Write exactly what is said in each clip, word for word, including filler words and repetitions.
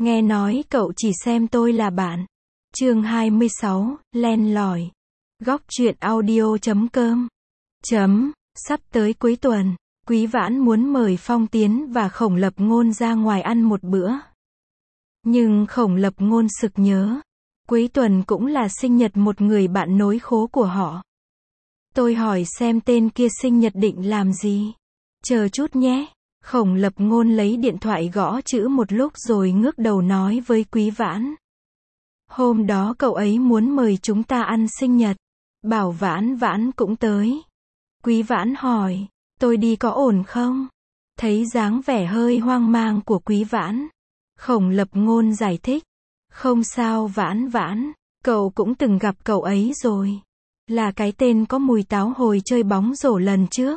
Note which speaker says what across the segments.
Speaker 1: Nghe nói cậu chỉ xem tôi là bạn. Chương hai mươi sáu, len lỏi. Góc truyện audio chấm com. Chấm, sắp tới cuối tuần, Quý Vãn muốn mời Phong Tiến và Khổng Lập Ngôn ra ngoài ăn một bữa. Nhưng Khổng Lập Ngôn sực nhớ, cuối tuần cũng là sinh nhật một người bạn nối khố của họ. Tôi hỏi xem tên kia sinh nhật định làm gì. Chờ chút nhé. Khổng Lập Ngôn lấy điện thoại gõ chữ một lúc rồi ngước đầu nói với Quý Vãn. Hôm đó cậu ấy muốn mời chúng ta ăn sinh nhật. Bảo Vãn Vãn cũng tới. Quý Vãn hỏi, tôi đi có ổn không? Thấy dáng vẻ hơi hoang mang của Quý Vãn, Khổng Lập Ngôn giải thích. Không sao Vãn Vãn, cậu cũng từng gặp cậu ấy rồi. Là cái tên có mùi táo hồi chơi bóng rổ lần trước.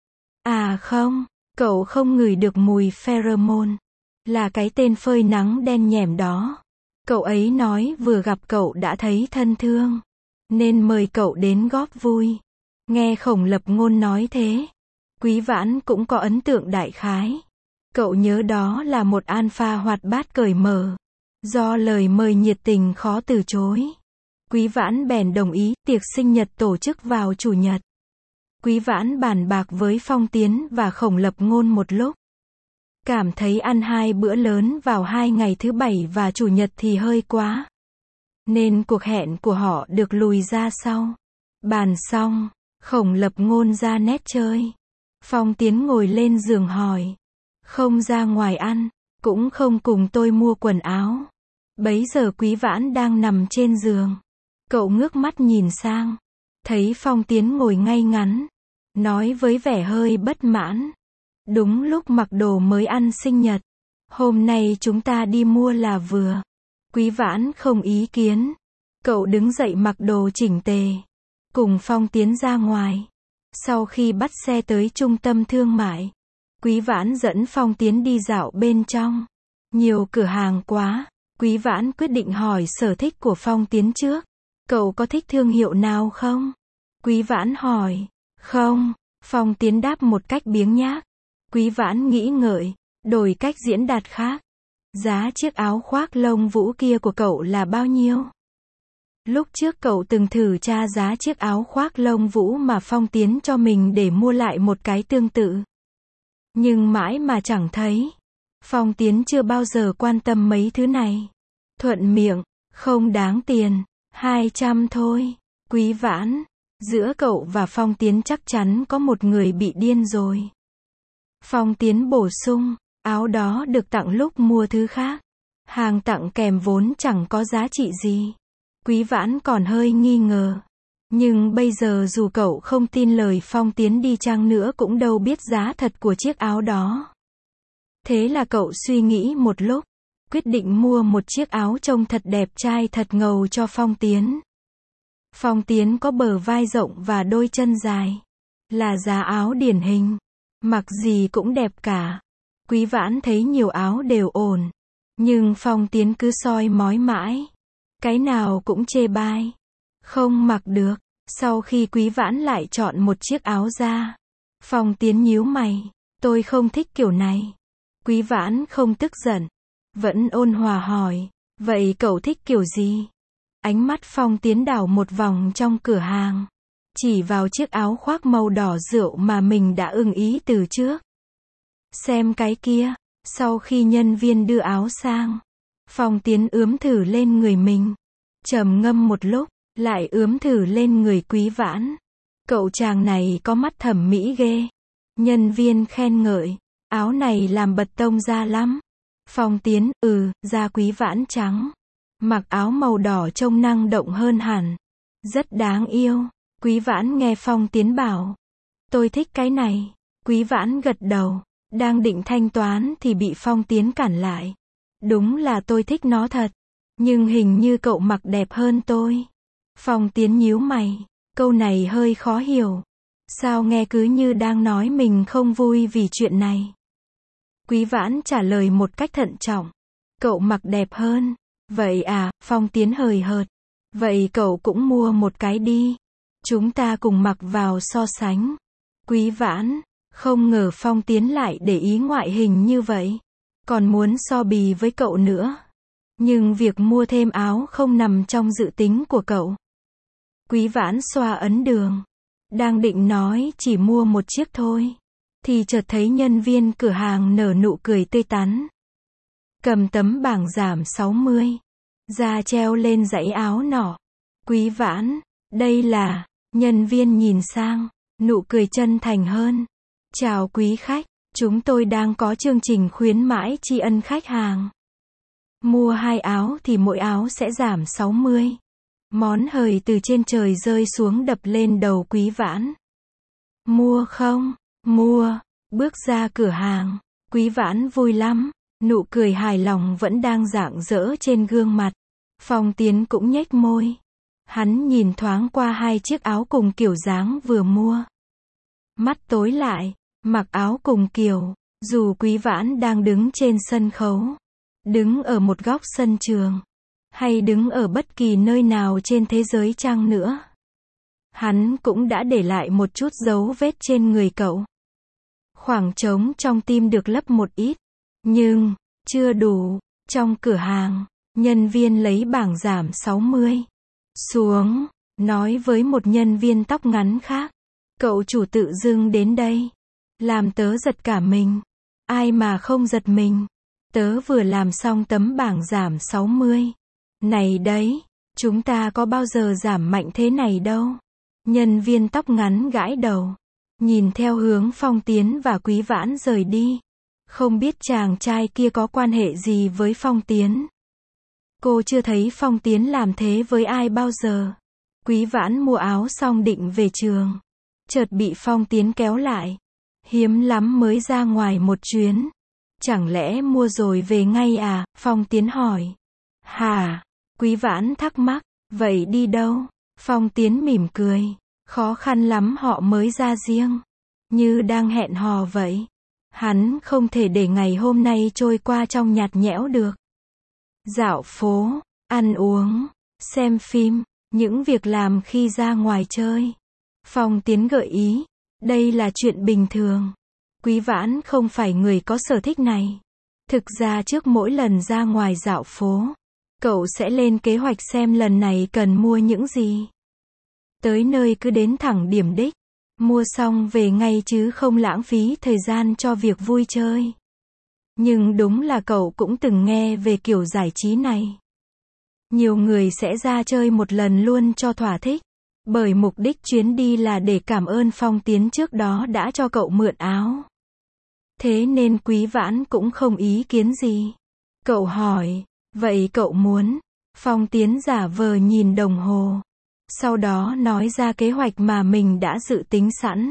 Speaker 1: À không, cậu không ngửi được mùi pheromone. Là cái tên phơi nắng đen nhẻm đó. Cậu ấy nói vừa gặp cậu đã thấy thân thương, nên mời cậu đến góp vui. Nghe Khổng Lập Ngôn nói thế, Quý Vãn cũng có ấn tượng đại khái. Cậu nhớ đó là một alpha hoạt bát cởi mở. Do lời mời nhiệt tình khó từ chối, Quý Vãn bèn đồng ý tiệc sinh nhật tổ chức vào chủ nhật. Quý Vãn bàn bạc với Phong Tiến và Khổng Lập Ngôn một lúc. Cảm thấy ăn hai bữa lớn vào hai ngày thứ bảy và chủ nhật thì hơi quá. Nên cuộc hẹn của họ được lùi ra sau. Bàn xong, Khổng Lập Ngôn ra nét chơi. Phong Tiến ngồi lên giường hỏi. Không ra ngoài ăn, cũng không cùng tôi mua quần áo. Bấy giờ Quý Vãn đang nằm trên giường. Cậu ngước mắt nhìn sang. Thấy Phong Tiến ngồi ngay ngắn. Nói với vẻ hơi bất mãn. Đúng lúc mặc đồ mới ăn sinh nhật. Hôm nay chúng ta đi mua là vừa. Quý Vãn không ý kiến. Cậu đứng dậy mặc đồ chỉnh tề. Cùng Phong Tiến ra ngoài. Sau khi bắt xe tới trung tâm thương mại, Quý Vãn dẫn Phong Tiến đi dạo bên trong. Nhiều cửa hàng quá. Quý Vãn quyết định hỏi sở thích của Phong Tiến trước. Cậu có thích thương hiệu nào không? Quý Vãn hỏi. Không. Phong Tiến đáp một cách biếng nhác. Quý Vãn nghĩ ngợi, đổi cách diễn đạt khác. Giá chiếc áo khoác lông vũ kia của cậu là bao nhiêu? Lúc trước cậu từng thử tra giá chiếc áo khoác lông vũ mà Phong Tiến cho mình để mua lại một cái tương tự. Nhưng mãi mà chẳng thấy. Phong Tiến chưa bao giờ quan tâm mấy thứ này. Thuận miệng, không đáng tiền, hai trăm thôi. Quý Vãn, giữa cậu và Phong Tiến chắc chắn có một người bị điên rồi. Phong Tiến bổ sung, áo đó được tặng lúc mua thứ khác. Hàng tặng kèm vốn chẳng có giá trị gì. Quý Vãn còn hơi nghi ngờ. Nhưng bây giờ dù cậu không tin lời Phong Tiến đi chăng nữa cũng đâu biết giá thật của chiếc áo đó. Thế là cậu suy nghĩ một lúc, quyết định mua một chiếc áo trông thật đẹp trai thật ngầu cho Phong Tiến. Phong Tiến có bờ vai rộng và đôi chân dài. Là giá áo điển hình. Mặc gì cũng đẹp cả. Quý Vãn thấy nhiều áo đều ổn. Nhưng Phong Tiến cứ soi mói mãi. Cái nào cũng chê bai. Không mặc được. Sau khi Quý Vãn lại chọn một chiếc áo ra, Phong Tiến nhíu mày. Tôi không thích kiểu này. Quý Vãn không tức giận. Vẫn ôn hòa hỏi. Vậy cậu thích kiểu gì? Ánh mắt Phong Tiến đảo một vòng trong cửa hàng. Chỉ vào chiếc áo khoác màu đỏ rượu mà mình đã ưng ý từ trước. Xem cái kia. Sau khi nhân viên đưa áo sang, Phong Tiến ướm thử lên người mình. Trầm ngâm một lúc, lại ướm thử lên người Quý Vãn. Cậu chàng này có mắt thẩm mỹ ghê. Nhân viên khen ngợi. Áo này làm bật tông da lắm. Phong Tiến, ừ, da Quý Vãn trắng. Mặc áo màu đỏ trông năng động hơn hẳn. Rất đáng yêu. Quý Vãn nghe Phong Tiến bảo. Tôi thích cái này. Quý Vãn gật đầu. Đang định thanh toán thì bị Phong Tiến cản lại. Đúng là tôi thích nó thật. Nhưng hình như cậu mặc đẹp hơn tôi. Phong Tiến nhíu mày. Câu này hơi khó hiểu. Sao nghe cứ như đang nói mình không vui vì chuyện này. Quý Vãn trả lời một cách thận trọng. Cậu mặc đẹp hơn. Vậy à, Phong Tiến hời hợt. Vậy cậu cũng mua một cái đi. Chúng ta cùng mặc vào so sánh. Quý Vãn, không ngờ Phong Tiến lại để ý ngoại hình như vậy. Còn muốn so bì với cậu nữa. Nhưng việc mua thêm áo không nằm trong dự tính của cậu. Quý Vãn xoa ấn đường. Đang định nói chỉ mua một chiếc thôi. Thì chợt thấy nhân viên cửa hàng nở nụ cười tươi tắn. Cầm tấm bảng giảm sáu mươi. Ra treo lên dãy áo nọ. Quý Vãn, đây là, nhân viên nhìn sang, nụ cười chân thành hơn. Chào quý khách, chúng tôi đang có chương trình khuyến mãi tri ân khách hàng. Mua hai áo thì mỗi áo sẽ giảm sáu mươi. Món hời từ trên trời rơi xuống đập lên đầu Quý Vãn. Mua không? Mua. Bước ra cửa hàng. Quý Vãn vui lắm. Nụ cười hài lòng vẫn đang rạng rỡ trên gương mặt. Phong Tiến cũng nhếch môi. Hắn nhìn thoáng qua hai chiếc áo cùng kiểu dáng vừa mua. Mắt tối lại. Mặc áo cùng kiểu. Dù Quý Vãn đang đứng trên sân khấu. Đứng ở một góc sân trường. Hay đứng ở bất kỳ nơi nào trên thế giới chăng nữa. Hắn cũng đã để lại một chút dấu vết trên người cậu. Khoảng trống trong tim được lấp một ít. Nhưng, chưa đủ. Trong cửa hàng, nhân viên lấy bảng giảm sáu mươi. Xuống, nói với một nhân viên tóc ngắn khác. Cậu chủ tự dưng đến đây. Làm tớ giật cả mình. Ai mà không giật mình. Tớ vừa làm xong tấm bảng giảm sáu mươi. Này đấy, chúng ta có bao giờ giảm mạnh thế này đâu. Nhân viên tóc ngắn gãi đầu. Nhìn theo hướng Phong Tiến và Quý Vãn rời đi. Không biết chàng trai kia có quan hệ gì với Phong Tiến. Cô chưa thấy Phong Tiến làm thế với ai bao giờ. Quý Vãn mua áo xong định về trường. Chợt bị Phong Tiến kéo lại. Hiếm lắm mới ra ngoài một chuyến. Chẳng lẽ mua rồi về ngay à? Phong Tiến hỏi. Hả? Quý Vãn thắc mắc. Vậy đi đâu? Phong Tiến mỉm cười. Khó khăn lắm họ mới ra riêng. Như đang hẹn hò vậy. Hắn không thể để ngày hôm nay trôi qua trong nhạt nhẽo được. Dạo phố, ăn uống, xem phim, những việc làm khi ra ngoài chơi. Phong Tiến gợi ý. Đây là chuyện bình thường. Quý Vãn không phải người có sở thích này. Thực ra trước mỗi lần ra ngoài dạo phố, cậu sẽ lên kế hoạch xem lần này cần mua những gì. Tới nơi cứ đến thẳng điểm đích. Mua xong về ngay chứ không lãng phí thời gian cho việc vui chơi. Nhưng đúng là cậu cũng từng nghe về kiểu giải trí này. Nhiều người sẽ ra chơi một lần luôn cho thỏa thích. Bởi mục đích chuyến đi là để cảm ơn Phong Tiến trước đó đã cho cậu mượn áo. Thế nên Quý Vãn cũng không ý kiến gì. Cậu hỏi, vậy cậu muốn? Phong Tiến giả vờ nhìn đồng hồ. Sau đó nói ra kế hoạch mà mình đã dự tính sẵn.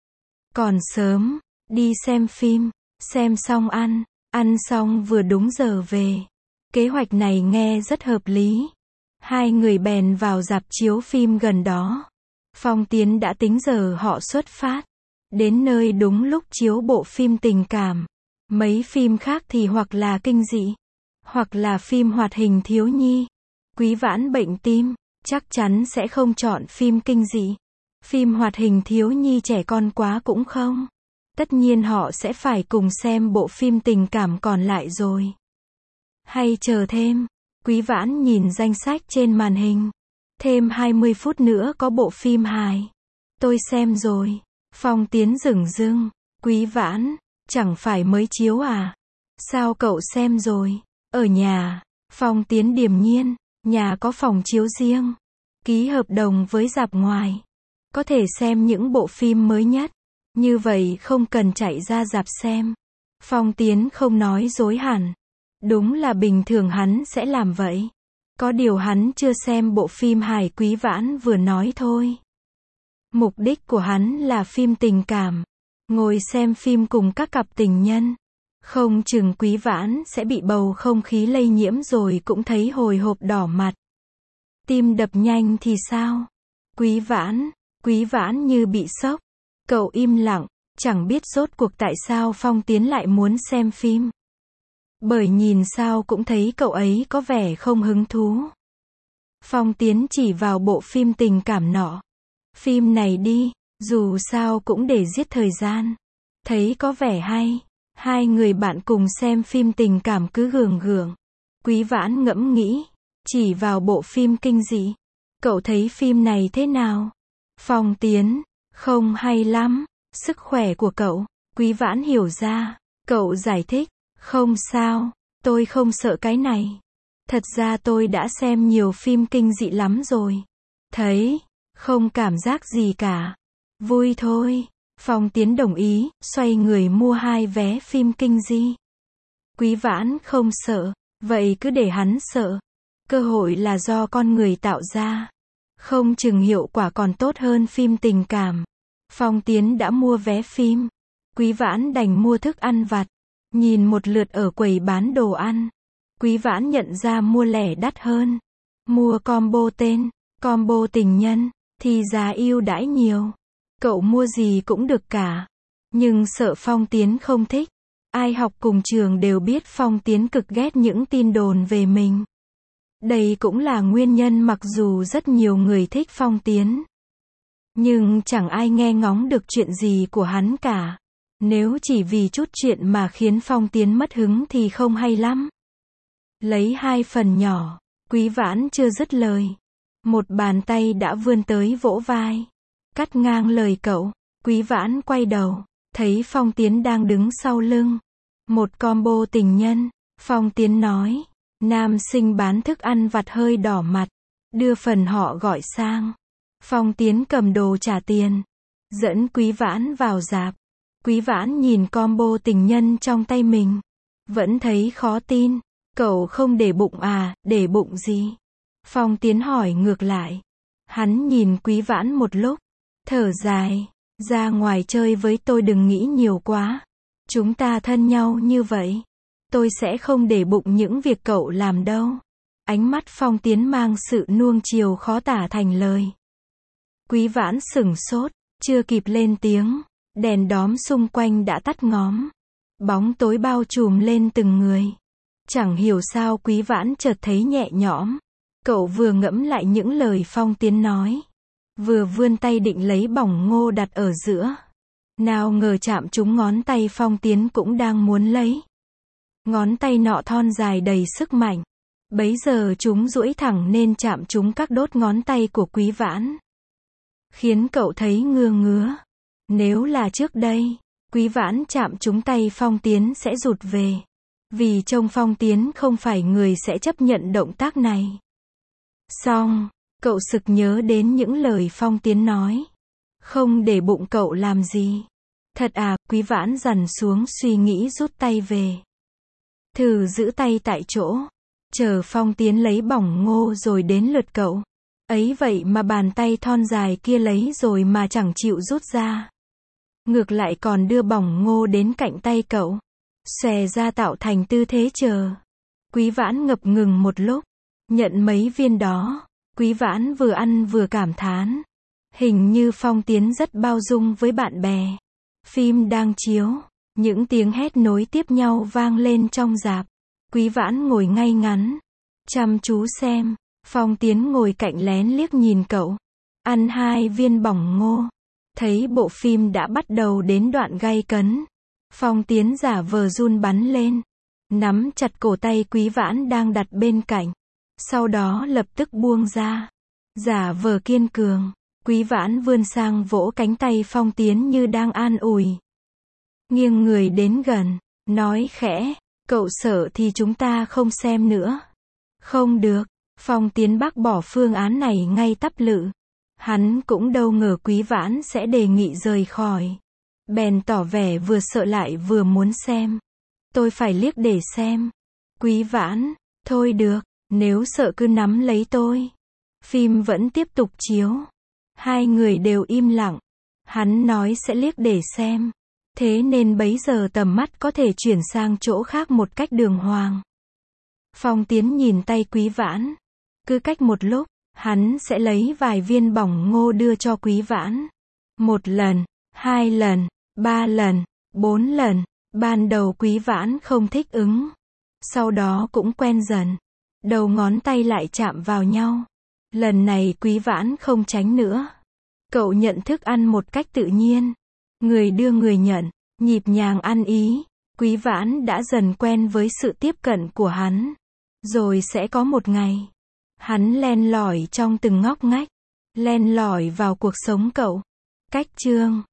Speaker 1: Còn sớm, đi xem phim, xem xong ăn, ăn xong vừa đúng giờ về. Kế hoạch này nghe rất hợp lý. Hai người bèn vào rạp chiếu phim gần đó. Phong Tiến đã tính giờ họ xuất phát. Đến nơi đúng lúc chiếu bộ phim tình cảm. Mấy phim khác thì hoặc là kinh dị, hoặc là phim hoạt hình thiếu nhi. Quý Vãn bệnh tim, chắc chắn sẽ không chọn phim kinh dị. Phim hoạt hình thiếu nhi trẻ con quá cũng không. Tất nhiên họ sẽ phải cùng xem bộ phim tình cảm còn lại rồi. Hay chờ thêm. Quý Vãn nhìn danh sách trên màn hình. Thêm hai mươi phút nữa có bộ phim hài. Tôi xem rồi. Phong Tiến dửng dưng. Quý Vãn, chẳng phải mới chiếu à? Sao cậu xem rồi? Ở nhà. Phong Tiến điềm nhiên. Nhà có phòng chiếu riêng. Ký hợp đồng với rạp ngoài. Có thể xem những bộ phim mới nhất. Như vậy không cần chạy ra rạp xem. Phong Tiến không nói dối hẳn. Đúng là bình thường hắn sẽ làm vậy. Có điều hắn chưa xem bộ phim hài Quý Vãn vừa nói thôi. Mục đích của hắn là phim tình cảm. Ngồi xem phim cùng các cặp tình nhân. Không chừng Quý Vãn sẽ bị bầu không khí lây nhiễm rồi cũng thấy hồi hộp đỏ mặt. Tim đập nhanh thì sao? Quý Vãn, Quý Vãn như bị sốc. Cậu im lặng, chẳng biết rốt cuộc tại sao Phong Tiến lại muốn xem phim. Bởi nhìn sao cũng thấy cậu ấy có vẻ không hứng thú. Phong Tiến chỉ vào bộ phim tình cảm nọ. Phim này đi, dù sao cũng để giết thời gian. Thấy có vẻ hay. Hai người bạn cùng xem phim tình cảm cứ gượng gượng. Quý Vãn ngẫm nghĩ, chỉ vào bộ phim kinh dị. Cậu thấy phim này thế nào? Phong Tiến, không hay lắm. Sức khỏe của cậu. Quý Vãn hiểu ra. Cậu giải thích, không sao, tôi không sợ cái này. Thật ra tôi đã xem nhiều phim kinh dị lắm rồi. Thấy, không cảm giác gì cả. Vui thôi. Phong Tiến đồng ý, xoay người mua hai vé phim kinh dị. Quý Vãn không sợ, vậy cứ để hắn sợ. Cơ hội là do con người tạo ra. Không chừng hiệu quả còn tốt hơn phim tình cảm. Phong Tiến đã mua vé phim. Quý Vãn đành mua thức ăn vặt. Nhìn một lượt ở quầy bán đồ ăn. Quý Vãn nhận ra mua lẻ đắt hơn. Mua combo tên, combo tình nhân, thì giá ưu đãi nhiều. Cậu mua gì cũng được cả. Nhưng sợ Phong Tiến không thích. Ai học cùng trường đều biết Phong Tiến cực ghét những tin đồn về mình. Đây cũng là nguyên nhân mặc dù rất nhiều người thích Phong Tiến. Nhưng chẳng ai nghe ngóng được chuyện gì của hắn cả. Nếu chỉ vì chút chuyện mà khiến Phong Tiến mất hứng thì không hay lắm. Lấy hai phần nhỏ, Quý Vãn chưa dứt lời. Một bàn tay đã vươn tới vỗ vai. Cắt ngang lời cậu. Quý Vãn quay đầu, thấy Phong Tiến đang đứng sau lưng. Một combo tình nhân. Phong Tiến nói. Nam sinh bán thức ăn vặt hơi đỏ mặt. Đưa phần họ gọi sang. Phong Tiến cầm đồ trả tiền. Dẫn Quý Vãn vào rạp. Quý Vãn nhìn combo tình nhân trong tay mình. Vẫn thấy khó tin. Cậu không để bụng à, để bụng gì? Phong Tiến hỏi ngược lại. Hắn nhìn Quý Vãn một lúc. Thở dài. Ra ngoài chơi với tôi đừng nghĩ nhiều quá. Chúng ta thân nhau như vậy. Tôi sẽ không để bụng những việc cậu làm đâu. Ánh mắt Phong Tiến mang sự nuông chiều khó tả thành lời. Quý Vãn sửng sốt. Chưa kịp lên tiếng. Đèn đóm xung quanh đã tắt ngóm. Bóng tối bao trùm lên từng người. Chẳng hiểu sao Quý Vãn chợt thấy nhẹ nhõm. Cậu vừa ngẫm lại những lời Phong Tiến nói. Vừa vươn tay định lấy bỏng ngô đặt ở giữa. Nào ngờ chạm trúng ngón tay Phong Tiến cũng đang muốn lấy. Ngón tay nọ thon dài đầy sức mạnh. Bấy giờ chúng duỗi thẳng nên chạm trúng các đốt ngón tay của Quý Vãn. Khiến cậu thấy ngứa ngứa. Nếu là trước đây, Quý Vãn chạm trúng tay Phong Tiến sẽ rụt về. Vì trông Phong Tiến không phải người sẽ chấp nhận động tác này. Xong, cậu sực nhớ đến những lời Phong Tiến nói. Không để bụng cậu làm gì. Thật à, Quý Vãn dằn xuống suy nghĩ rút tay về. Thử giữ tay tại chỗ. Chờ Phong Tiến lấy bỏng ngô rồi đến lượt cậu. Ấy vậy mà bàn tay thon dài kia lấy rồi mà chẳng chịu rút ra. Ngược lại còn đưa bỏng ngô đến cạnh tay cậu. Xòe ra tạo thành tư thế chờ. Quý Vãn ngập ngừng một lúc. Nhận mấy viên đó. Quý Vãn vừa ăn vừa cảm thán. Hình như Phong Tiến rất bao dung với bạn bè. Phim đang chiếu. Những tiếng hét nối tiếp nhau vang lên trong rạp. Quý Vãn ngồi ngay ngắn. Chăm chú xem. Phong Tiến ngồi cạnh lén liếc nhìn cậu. Ăn hai viên bỏng ngô. Thấy bộ phim đã bắt đầu đến đoạn gay cấn. Phong Tiến giả vờ run bắn lên. Nắm chặt cổ tay Quý Vãn đang đặt bên cạnh. Sau đó lập tức buông ra. Giả vờ kiên cường. Quý Vãn vươn sang vỗ cánh tay Phong Tiến như đang an ủi. Nghiêng người đến gần. Nói khẽ. Cậu sợ thì chúng ta không xem nữa. Không được. Phong Tiến bác bỏ phương án này ngay tắp lự. Hắn cũng đâu ngờ Quý Vãn sẽ đề nghị rời khỏi. Bèn tỏ vẻ vừa sợ lại vừa muốn xem. Tôi phải liếc để xem. Quý Vãn, thôi được, nếu sợ cứ nắm lấy tôi. Phim vẫn tiếp tục chiếu. Hai người đều im lặng. Hắn nói sẽ liếc để xem. Thế nên bấy giờ tầm mắt có thể chuyển sang chỗ khác một cách đường hoàng. Phong Tiến nhìn tay Quý Vãn. Cứ cách một lúc, hắn sẽ lấy vài viên bỏng ngô đưa cho Quý Vãn. Một lần, hai lần, ba lần, bốn lần. Ban đầu Quý Vãn không thích ứng. Sau đó cũng quen dần. Đầu ngón tay lại chạm vào nhau. Lần này Quý Vãn không tránh nữa. Cậu nhận thức ăn một cách tự nhiên. Người đưa người nhận, nhịp nhàng ăn ý. Quý Vãn đã dần quen với sự tiếp cận của hắn. Rồi sẽ có một ngày, hắn len lỏi trong từng ngóc ngách, len lỏi vào cuộc sống cậu. Cách chương